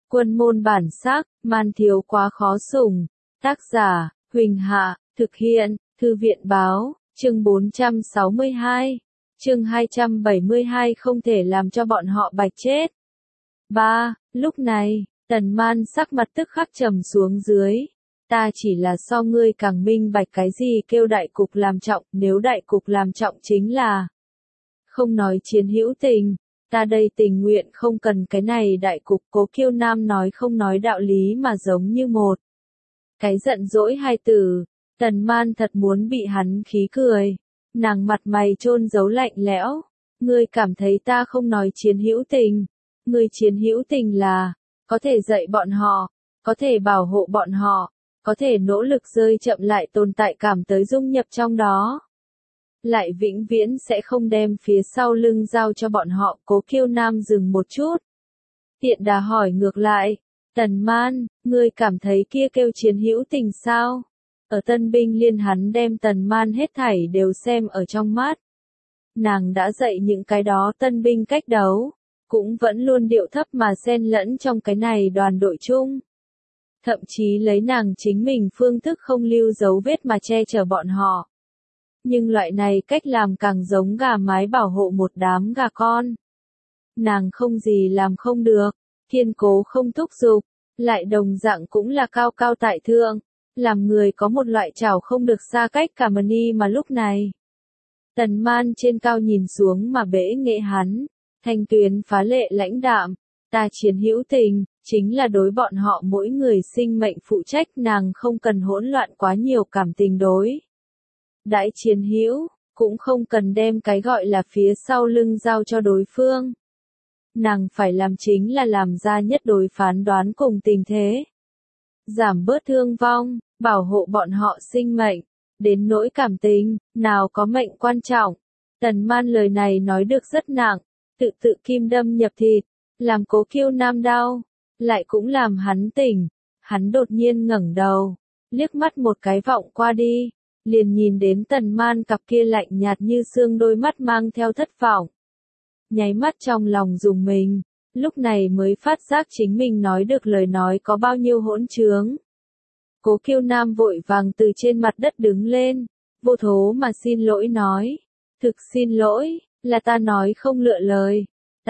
Quân môn bản sắc, man thiếu quá khó sủng. Tác giả, Huỳnh Hạ, thực hiện, Thư viện báo, chương 462, chương 272 không thể làm cho bọn họ bạch chết. 3. Lúc này, Tần Man sắc mặt tức khắc trầm xuống dưới. Ta chỉ là so ngươi càng minh bạch cái gì kêu đại cục làm trọng, nếu đại cục làm trọng chính là không nói chiến hữu tình, ta đây tình nguyện không cần cái này đại cục. Cố Kiêu Nam nói không nói đạo lý mà giống như một cái giận dỗi hai từ. Tần Man thật muốn bị hắn khí cười. Nàng mặt mày chôn giấu lạnh lẽo. Ngươi cảm thấy ta không nói chiến hữu tình. Ngươi chiến hữu tình là có thể dạy bọn họ, có thể bảo hộ bọn họ, có thể nỗ lực rơi chậm lại tồn tại cảm tới dung nhập trong đó. Lại vĩnh viễn sẽ không đem phía sau lưng giao cho bọn họ. Cố Kiêu Nam dừng một chút. Tiện đà hỏi ngược lại. Tần Man, ngươi cảm thấy kia kêu chiến hữu tình sao? Ở Tân Binh Liên hắn đem Tần Man hết thảy đều xem ở trong mắt. Nàng đã dạy những cái đó tân binh cách đấu, cũng vẫn luôn điệu thấp mà xen lẫn trong cái này đoàn đội chung. Thậm chí lấy nàng chính mình phương thức không lưu dấu vết mà che chở bọn họ. Nhưng loại này cách làm càng giống gà mái bảo hộ một đám gà con. Nàng không gì làm không được, kiên cố không thúc giục, lại đồng dạng cũng là cao cao tại thượng, làm người có một loại chảo không được xa cách cả mani. Mà lúc này, Tần Man trên cao nhìn xuống mà bẽ nghệ hắn, thanh tuyến phá lệ lãnh đạm, ta chiến hữu tình, chính là đối bọn họ mỗi người sinh mệnh phụ trách. Nàng không cần hỗn loạn quá nhiều cảm tình đối đãi chiến hữu, cũng không cần đem cái gọi là phía sau lưng giao cho đối phương. Nàng phải làm chính là làm ra nhất đối phán đoán cùng tình thế. Giảm bớt thương vong, bảo hộ bọn họ sinh mệnh, đến nỗi cảm tình, nào có mệnh quan trọng. Tần Man lời này nói được rất nặng, tự kim đâm nhập thịt, làm Cố Kiêu Nam đau, lại cũng làm hắn tỉnh. Hắn đột nhiên ngẩng đầu, liếc mắt một cái vọng qua đi, liền nhìn đến Tần Man cặp kia lạnh nhạt như xương đôi mắt mang theo thất vọng. Nháy mắt trong lòng rùng mình, lúc này mới phát giác chính mình nói được lời nói có bao nhiêu hỗn trướng. Cố Kiêu Nam vội vàng từ trên mặt đất đứng lên, vô thố mà xin lỗi nói. Thực xin lỗi, là ta nói không lựa lời.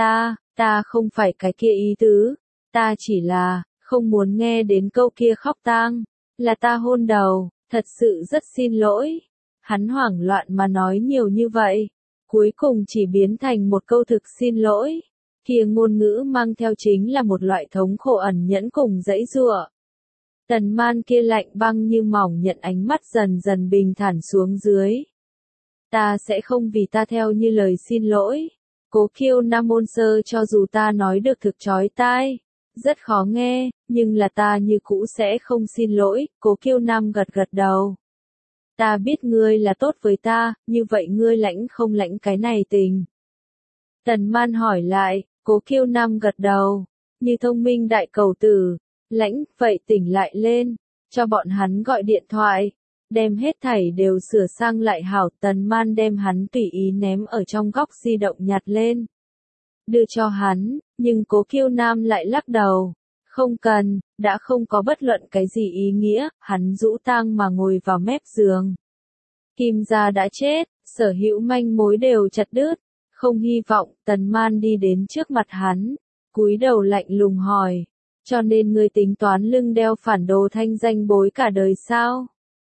Ta không phải cái kia ý tứ. Ta chỉ là, không muốn nghe đến câu kia khóc tang. Là ta hôn đầu, thật sự rất xin lỗi. Hắn hoảng loạn mà nói nhiều như vậy. Cuối cùng chỉ biến thành một câu thực xin lỗi. Kia ngôn ngữ mang theo chính là một loại thống khổ ẩn nhẫn cùng dãy giụa. Tần Man kia lạnh băng như mỏng nhận ánh mắt dần dần bình thản xuống dưới. Ta sẽ không vì ta theo như lời xin lỗi. Cố Kiêu Nam môn sơ cho dù ta nói được thực chói tai, rất khó nghe, nhưng là ta như cũ sẽ không xin lỗi. Cố Kiêu Nam gật gật đầu. Ta biết ngươi là tốt với ta, như vậy ngươi lãnh không lãnh cái này tình? Tần Man hỏi lại. Cố Kiêu Nam gật đầu, như thông minh đại cầu tử. Lãnh, vậy tỉnh lại lên, cho bọn hắn gọi điện thoại, đem hết thảy đều sửa sang lại hảo. Tần Man đem hắn tùy ý ném ở trong góc di động nhặt lên, đưa cho hắn, nhưng Cố Kiêu Nam lại lắc đầu. Không cần, đã không có bất luận cái gì ý nghĩa. Hắn rũ tang mà ngồi vào mép giường. Kim gia đã chết, sở hữu manh mối đều chặt đứt, không hy vọng. Tần Man đi đến trước mặt hắn, cúi đầu lạnh lùng hỏi. Cho nên ngươi tính toán lưng đeo phản đồ thanh danh bối cả đời sao?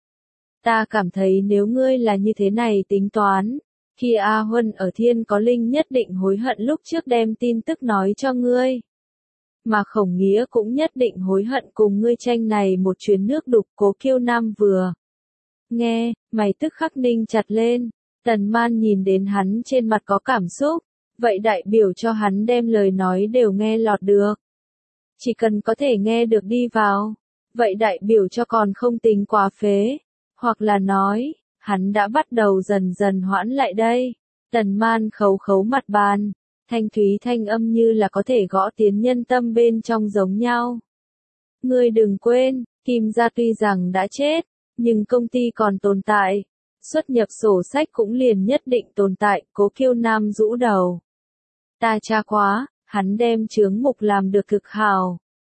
Ta cảm thấy nếu ngươi là như thế này tính toán, khi A Huân ở Thiên Có Linh nhất định hối hận lúc trước đem tin tức nói cho ngươi. Mà Khổng Nghĩa cũng nhất định hối hận cùng ngươi tranh này một chuyến nước đục. Cố Kiêu Nam vừa nghe, mày tức khắc ninh chặt lên. Tần Man nhìn đến hắn trên mặt có cảm xúc, vậy đại biểu cho hắn đem lời nói đều nghe lọt được. Chỉ cần có thể nghe được đi vào, vậy đại biểu cho còn không tính quá phế, hoặc là nói, hắn đã bắt đầu dần dần hoãn lại đây. Tần Man khấu khấu mặt bàn, thanh thúy thanh âm như là có thể gõ tiến nhân tâm bên trong giống nhau. Ngươi đừng quên, Kim gia tuy rằng đã chết, nhưng công ty còn tồn tại, xuất nhập sổ sách cũng liền nhất định tồn tại. Cố Kiêu Nam rũ đầu. Ta tra quá, hắn đem chướng mục làm được cực hảo,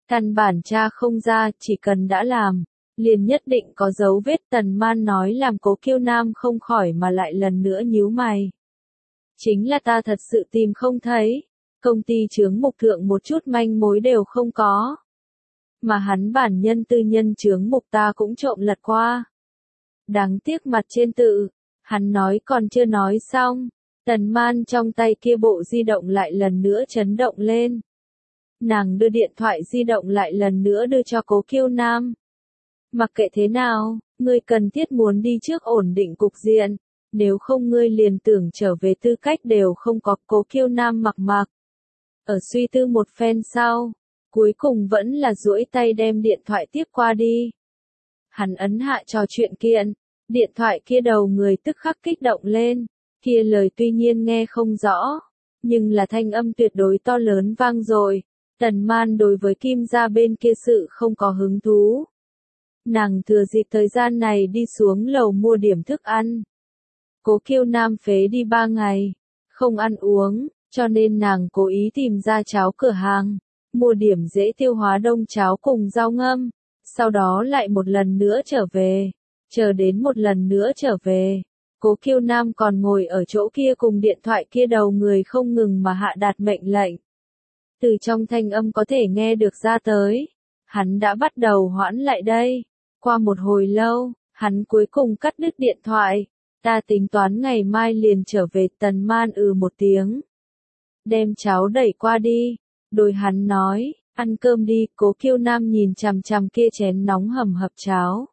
Căn bản tra không ra, chỉ cần đã làm, liền nhất định có dấu vết. Tần Man nói làm Cố Kiêu Nam không khỏi mà lại lần nữa nhíu mày. Chính là ta thật sự tìm không thấy, công ty chướng mục thượng một chút manh mối đều không có. Mà hắn bản nhân tư nhân chướng mục ta cũng trộm lật qua. Đáng tiếc mặt trên tự, hắn nói còn chưa nói xong, Tần Man trong tay kia bộ di động lại lần nữa chấn động lên. Nàng đưa điện thoại di động lại lần nữa đưa cho Cố Kiêu Nam. Mặc kệ thế nào, ngươi cần thiết muốn đi trước ổn định cục diện, nếu không ngươi liền tưởng trở về tư cách đều không có. Cố Kiêu Nam mặc mặc. Ở suy tư một phen sau, cuối cùng vẫn là duỗi tay đem điện thoại tiếp qua đi. Hắn ấn hạ trò chuyện kiện, điện thoại kia đầu người tức khắc kích động lên, kia lời tuy nhiên nghe không rõ, nhưng là thanh âm tuyệt đối to lớn vang dội. Tần Man đối với Kim gia bên kia sự không có hứng thú. Nàng thừa dịp thời gian này đi xuống lầu mua điểm thức ăn. Cố Kiêu Nam phế đi 3 ngày, không ăn uống, cho nên nàng cố ý tìm ra cháo cửa hàng, mua điểm dễ tiêu hóa đông cháo cùng rau ngâm, sau đó lại một lần nữa trở về, chờ đến một lần nữa trở về. Cố Kiêu Nam còn ngồi ở chỗ kia cùng điện thoại kia đầu người không ngừng mà hạ đạt mệnh lệnh. Từ trong thanh âm có thể nghe được ra tới, hắn đã bắt đầu hoãn lại đây. Qua một hồi lâu, hắn cuối cùng cắt đứt điện thoại. Ta tính toán ngày mai liền trở về. Tần Man một tiếng. Đem cháo đẩy qua đi. Đôi hắn nói, ăn cơm đi. Cố Kiêu Nam nhìn chằm chằm kia chén nóng hầm hập cháo.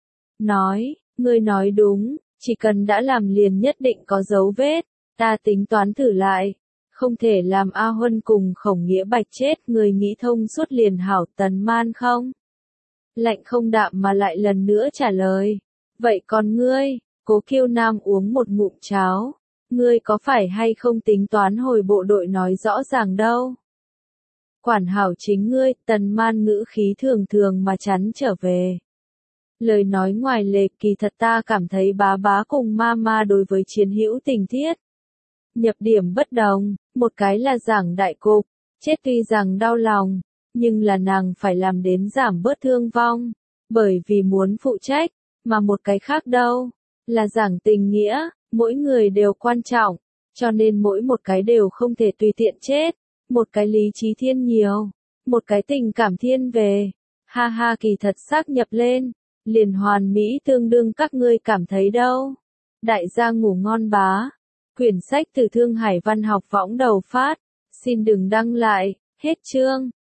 Nói, ngươi nói đúng, chỉ cần đã làm liền nhất định có dấu vết. Ta tính toán thử lại. Không thể làm A Huân cùng Khổng Nghĩa Bạch chết. Người nghĩ thông suốt liền hảo. Tần Man không lạnh không đạm mà lại lần nữa trả lời. Vậy còn ngươi? Cố Kiêu Nam uống một ngụm cháo. Ngươi có phải hay không tính toán hồi bộ đội nói rõ ràng đâu? Quản hảo chính ngươi. Tần Man ngữ khí thường thường mà chắn trở về. Lời nói ngoài lề, kỳ thật ta cảm thấy bá bá cùng mama đối với chiến hữu tình thiết. Nhập điểm bất đồng, một cái là giảng đại cục, chết tuy rằng đau lòng, nhưng là nàng phải làm đến giảm bớt thương vong, bởi vì muốn phụ trách, mà một cái khác đâu, là giảng tình nghĩa, mỗi người đều quan trọng, cho nên mỗi một cái đều không thể tùy tiện chết, một cái lý trí thiên nhiều, một cái tình cảm thiên về, ha ha kỳ thật xác nhập lên, liền hoàn mỹ tương đương các ngươi cảm thấy đâu. Đại gia ngủ ngon bá. Quyển sách từ Thương Hải Văn học võng đầu phát, xin đừng đăng lại, hết chương.